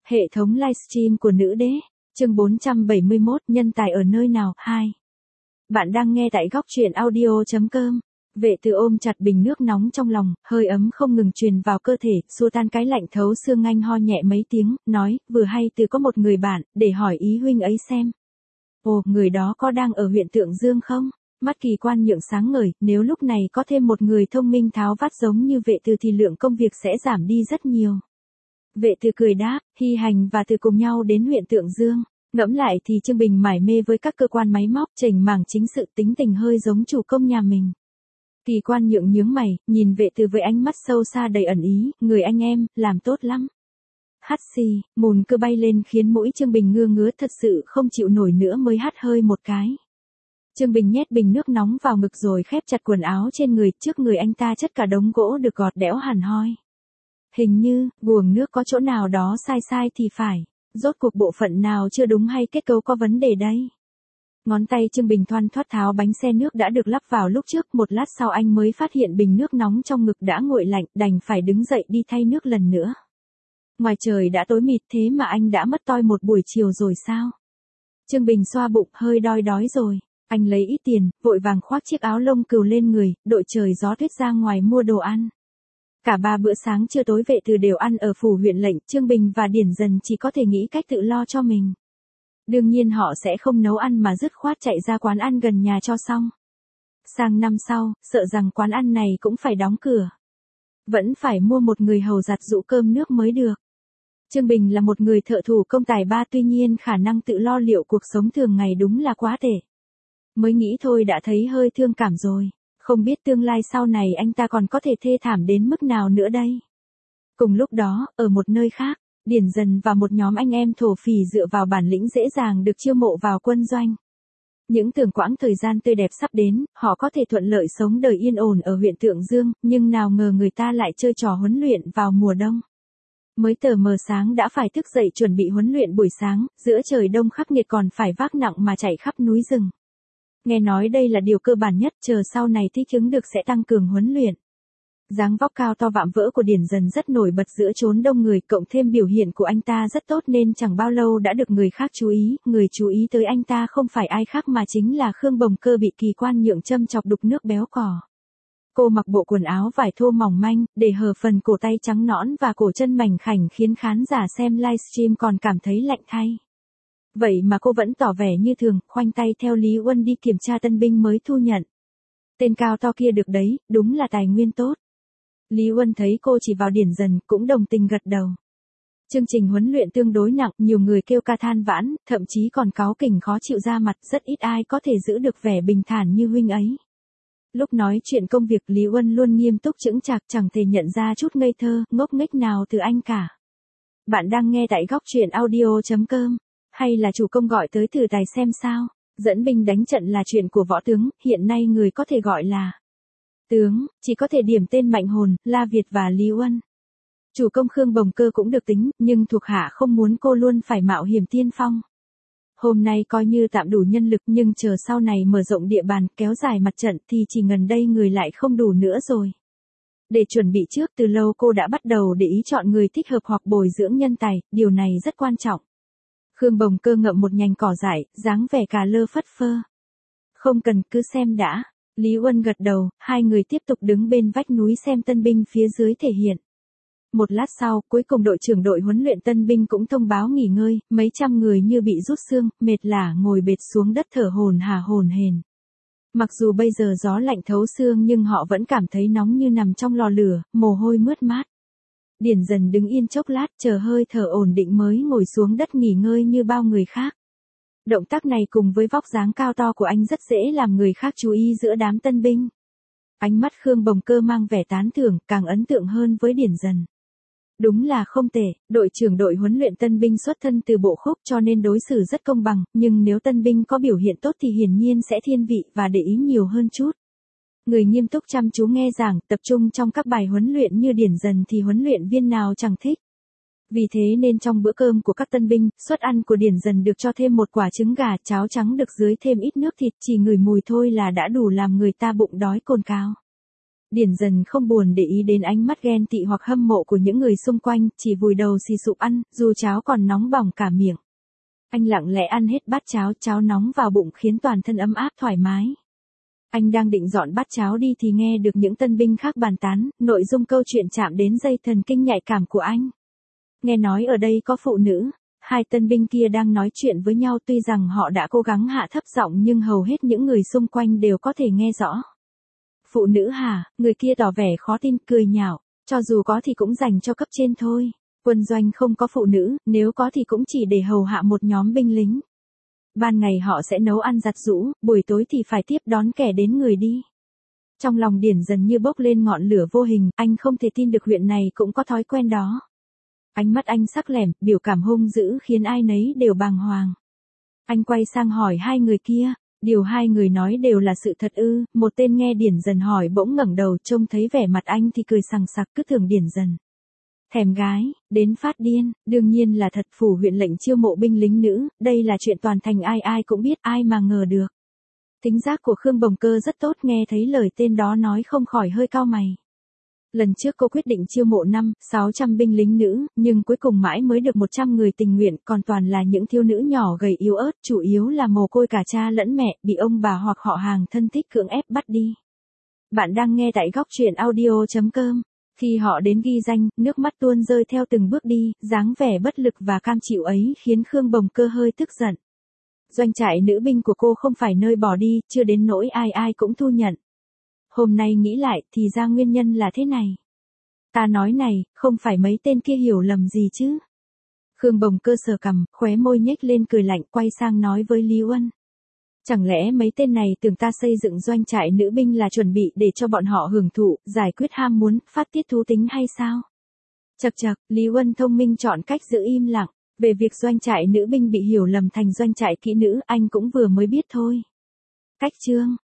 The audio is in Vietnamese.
Hệ thống livestream của nữ đế, chương 471, nhân tài ở nơi nào, 2. Bạn đang nghe tại góc truyện audio.com. Vệ Từ ôm chặt bình nước nóng trong lòng, hơi ấm không ngừng truyền vào cơ thể, xua tan cái lạnh thấu xương. Anh ho nhẹ mấy tiếng, nói, vừa hay Từ có một người bạn, để hỏi ý huynh ấy xem. Ồ, người đó có đang ở huyện Tượng Dương không? Mắt Kỳ Quan Nhượng sáng ngời, nếu lúc này có thêm một người thông minh tháo vát giống như Vệ Từ thì lượng công việc sẽ giảm đi rất nhiều. Vệ Từ cười đáp, Hy Hành và Từ cùng nhau đến huyện Tượng Dương. Ngẫm lại thì Trương Bình mải mê với các cơ quan máy móc, chỉnh mảng chính sự, tính tình hơi giống chủ công nhà mình. Kỳ Quan Nhượng nhướng mày, nhìn Vệ Từ với ánh mắt sâu xa đầy ẩn ý, người anh em, làm tốt lắm. Hắt xì, mùn cơ bay lên khiến mũi Trương Bình ngưa ngứa, thật sự không chịu nổi nữa mới hắt hơi một cái. Trương Bình nhét bình nước nóng vào ngực rồi khép chặt quần áo trên người, trước người anh ta chất cả đống gỗ được gọt đẽo hẳn hoi. Hình như, guồng nước có chỗ nào đó sai thì phải, rốt cuộc bộ phận nào chưa đúng hay kết cấu có vấn đề đây. Ngón tay Trương Bình thoăn thoắt tháo bánh xe nước đã được lắp vào lúc trước, một lát sau anh mới phát hiện bình nước nóng trong ngực đã nguội lạnh, đành phải đứng dậy đi thay nước lần nữa. Ngoài trời đã tối mịt thế mà anh đã mất toi một buổi chiều rồi sao? Trương Bình xoa bụng, hơi đói rồi. Anh lấy ít tiền, vội vàng khoác chiếc áo lông cừu lên người, đội trời gió tuyết ra ngoài mua đồ ăn. Cả 3 bữa sáng trưa tối Vệ Từ đều ăn ở phủ huyện lệnh, Trương Bình và Điển Dần chỉ có thể nghĩ cách tự lo cho mình. Đương nhiên họ sẽ không nấu ăn mà dứt khoát chạy ra quán ăn gần nhà cho xong. Sang năm sau, sợ rằng quán ăn này cũng phải đóng cửa. Vẫn phải mua một người hầu giặt giũ cơm nước mới được. Trương Bình là một người thợ thủ công tài ba, tuy nhiên khả năng tự lo liệu cuộc sống thường ngày đúng là quá tệ. Mới nghĩ thôi đã thấy hơi thương cảm rồi, không biết tương lai sau này anh ta còn có thể thê thảm đến mức nào nữa đây. Cùng lúc đó, ở một nơi khác, Điển Dần và một nhóm anh em thổ phỉ dựa vào bản lĩnh dễ dàng được chiêu mộ vào quân doanh. Những tưởng quãng thời gian tươi đẹp sắp đến, họ có thể thuận lợi sống đời yên ổn ở huyện Tượng Dương, nhưng nào ngờ người ta lại chơi trò huấn luyện vào mùa đông. Mới tờ mờ sáng đã phải thức dậy chuẩn bị huấn luyện buổi sáng, giữa trời đông khắc nghiệt còn phải vác nặng mà chạy khắp núi rừng. Nghe nói đây là điều cơ bản nhất, chờ sau này thích ứng được sẽ tăng cường huấn luyện. Dáng vóc cao to vạm vỡ của Điển Dần rất nổi bật giữa chốn đông người, cộng thêm biểu hiện của anh ta rất tốt nên chẳng bao lâu đã được người khác chú ý. Người chú ý tới anh ta không phải ai khác mà chính là Khương Bồng Cơ, bị Kỳ Quan Nhượng châm chọc đục nước béo cò. Cô mặc bộ quần áo vải thô mỏng manh, để hở phần cổ tay trắng nõn và cổ chân mảnh khảnh, khiến khán giả xem livestream còn cảm thấy lạnh thay. Vậy mà cô vẫn tỏ vẻ như thường, khoanh tay theo Lý Uân đi kiểm tra tân binh mới thu nhận. Tên cao to kia được đấy, đúng là tài nguyên tốt. Lý Uân thấy cô chỉ vào Điển Dần, cũng đồng tình gật đầu. Chương trình huấn luyện tương đối nặng, nhiều người kêu ca than vãn, thậm chí còn cáu kỉnh khó chịu ra mặt, rất ít ai có thể giữ được vẻ bình thản như huynh ấy. Lúc nói chuyện công việc Lý Uân luôn nghiêm túc chững chạc, chẳng thể nhận ra chút ngây thơ, ngốc nghếch nào từ anh cả. Bạn đang nghe tại góc truyện audio.com. Hay là chủ công gọi tới thử tài xem sao? Dẫn binh đánh trận là chuyện của võ tướng, hiện nay người có thể gọi là tướng, chỉ có thể điểm tên Mạnh Hồn, La Việt và Lý Uân. Chủ công Khương Bồng Cơ cũng được tính, nhưng thuộc hạ không muốn cô luôn phải mạo hiểm tiên phong. Hôm nay coi như tạm đủ nhân lực, nhưng chờ sau này mở rộng địa bàn, kéo dài mặt trận thì chỉ gần đây người lại không đủ nữa rồi. Để chuẩn bị trước từ lâu cô đã bắt đầu để ý chọn người thích hợp hoặc bồi dưỡng nhân tài, điều này rất quan trọng. Khương Bồng Cơ ngậm một nhành cỏ dại, dáng vẻ cà lơ phất phơ. Không cần, cứ xem đã. Lý Uân gật đầu, hai người tiếp tục đứng bên vách núi xem tân binh phía dưới thể hiện. Một lát sau, cuối cùng đội trưởng đội huấn luyện tân binh cũng thông báo nghỉ ngơi, mấy trăm người như bị rút xương, mệt lả ngồi bệt xuống đất thở hổn hển. Mặc dù bây giờ gió lạnh thấu xương nhưng họ vẫn cảm thấy nóng như nằm trong lò lửa, mồ hôi mướt mát. Điển Dần đứng yên chốc lát, chờ hơi thở ổn định mới ngồi xuống đất nghỉ ngơi như bao người khác. Động tác này cùng với vóc dáng cao to của anh rất dễ làm người khác chú ý giữa đám tân binh. Ánh mắt Khương Bồng Cơ mang vẻ tán thưởng, càng ấn tượng hơn với Điển Dần. Đúng là không tệ, đội trưởng đội huấn luyện tân binh xuất thân từ bộ khúc cho nên đối xử rất công bằng, nhưng nếu tân binh có biểu hiện tốt thì hiển nhiên sẽ thiên vị và để ý nhiều hơn chút. Người nghiêm túc chăm chú nghe giảng, tập trung trong các bài huấn luyện như Điển Dần thì huấn luyện viên nào chẳng thích. Vì thế nên trong bữa cơm của các tân binh, suất ăn của Điển Dần được cho thêm một quả trứng gà, cháo trắng được dưới thêm ít nước thịt, chỉ ngửi mùi thôi là đã đủ làm người ta bụng đói cồn cào. Điển Dần không buồn để ý đến ánh mắt ghen tị hoặc hâm mộ của những người xung quanh, chỉ vùi đầu xì sụp ăn, dù cháo còn nóng bỏng cả miệng. Anh lặng lẽ ăn hết bát cháo, cháo nóng vào bụng khiến toàn thân ấm áp thoải mái. Anh đang định dọn bát cháo đi thì nghe được những tân binh khác bàn tán, nội dung câu chuyện chạm đến dây thần kinh nhạy cảm của anh. Nghe nói ở đây có phụ nữ, hai tân binh kia đang nói chuyện với nhau, tuy rằng họ đã cố gắng hạ thấp giọng nhưng hầu hết những người xung quanh đều có thể nghe rõ. Phụ nữ hả? Người kia tỏ vẻ khó tin, cười nhạo, cho dù có thì cũng dành cho cấp trên thôi. Quân doanh không có phụ nữ, nếu có thì cũng chỉ để hầu hạ một nhóm binh lính. Ban ngày họ sẽ nấu ăn giặt giũ, buổi tối thì phải tiếp đón kẻ đến người đi. Trong lòng Điển Dần như bốc lên ngọn lửa vô hình, anh không thể tin được huyện này cũng có thói quen đó. Ánh mắt anh sắc lẻm, biểu cảm hung dữ khiến ai nấy đều bàng hoàng. Anh quay sang hỏi hai người kia, điều hai người nói đều là sự thật ư? Một tên nghe Điển Dần hỏi bỗng ngẩng đầu, trông thấy vẻ mặt anh thì cười sằng sặc, cứ tưởng Điển Dần thèm gái, đến phát điên. Đương nhiên là thật, phủ huyện lệnh chiêu mộ binh lính nữ, đây là chuyện toàn thành ai ai cũng biết, ai mà ngờ được. Tính giác của Khương Bồng Cơ rất tốt, nghe thấy lời tên đó nói không khỏi hơi cau mày. Lần trước cô quyết định chiêu mộ 500-600 binh lính nữ, nhưng cuối cùng mãi mới được 100 người tình nguyện, còn toàn là những thiếu nữ nhỏ gầy yếu ớt, chủ yếu là mồ côi cả cha lẫn mẹ, bị ông bà hoặc họ hàng thân thích cưỡng ép bắt đi. Bạn đang nghe tại góc truyện audio.com. Khi họ đến ghi danh, nước mắt tuôn rơi theo từng bước đi, dáng vẻ bất lực và cam chịu ấy khiến Khương Bồng Cơ hơi tức giận. Doanh trại nữ binh của cô không phải nơi bỏ đi, chưa đến nỗi ai ai cũng thu nhận. Hôm nay nghĩ lại thì ra nguyên nhân là thế này. Ta nói này, không phải mấy tên kia hiểu lầm gì chứ? Khương Bồng Cơ sờ cằm, khóe môi nhếch lên cười lạnh, quay sang nói với Lý Uân. Chẳng lẽ mấy tên này tưởng ta xây dựng doanh trại nữ binh là chuẩn bị để cho bọn họ hưởng thụ, giải quyết ham muốn, phát tiết thú tính hay sao? Chậc chậc, Lý Uân thông minh chọn cách giữ im lặng. Về việc doanh trại nữ binh bị hiểu lầm thành doanh trại kỹ nữ, anh cũng vừa mới biết thôi. Cách chương